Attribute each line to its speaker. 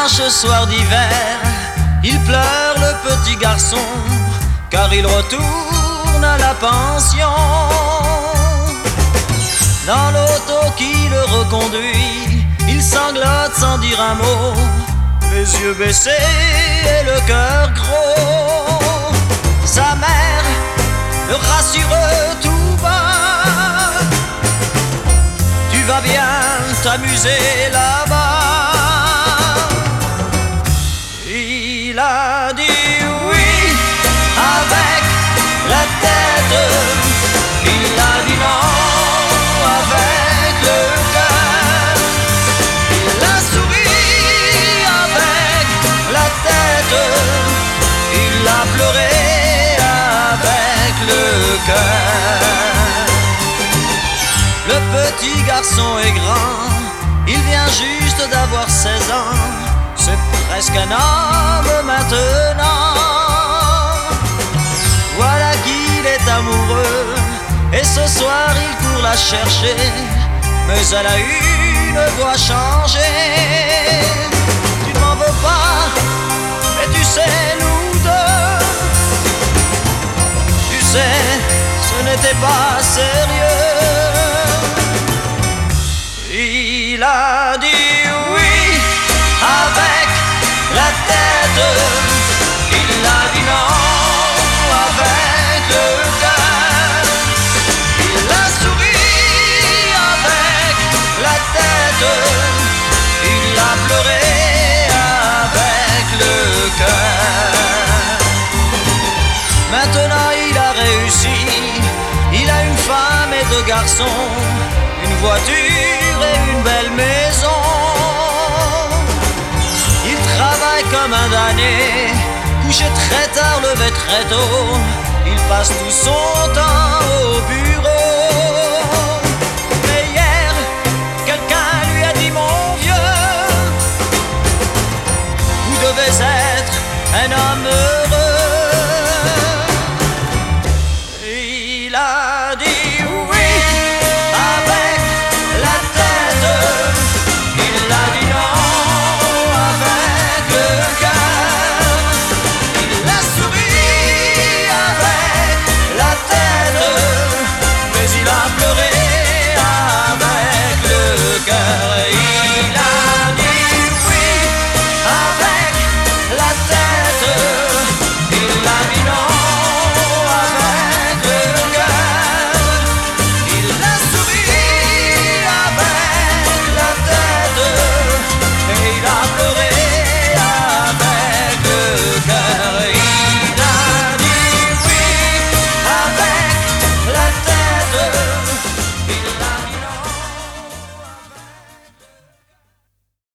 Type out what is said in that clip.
Speaker 1: dimanche soir d'hiver, il pleure le petit garçon, car il retourne à la pension. Dans l'auto qui le reconduit, il sanglote sans dire un mot, les yeux baissés et le cœur gros. Sa mère le rassure tout bas, tu vas bien t'amuser là-bas. Il a dit oui avec la tête, il a dit non avec le cœur. Il a souri avec la tête, il a pleuré avec le cœur. Le petit garçon est grand, il vient juste d'avoir 16 ans, c'est presque un homme maintenant. Voilà qu'il est amoureux, et ce soir il court la chercher, mais elle a une voix changée. Tu ne m'en veux pas, mais tu sais nous deux, tu sais ce n'était pas sérieux. Il a dit oui avec la tête, il a dit non avec le cœur. Il a souri avec la tête, il a pleuré avec le cœur. Maintenant il a réussi, il a une femme et 2 garçons, une voiture et une belle maison. Il travaille comme un damné, couché très tard, levé très tôt, il passe tout son temps au bureau. Mais hier, quelqu'un lui a dit: mon vieux, vous devez être un homme heureux. Il a dit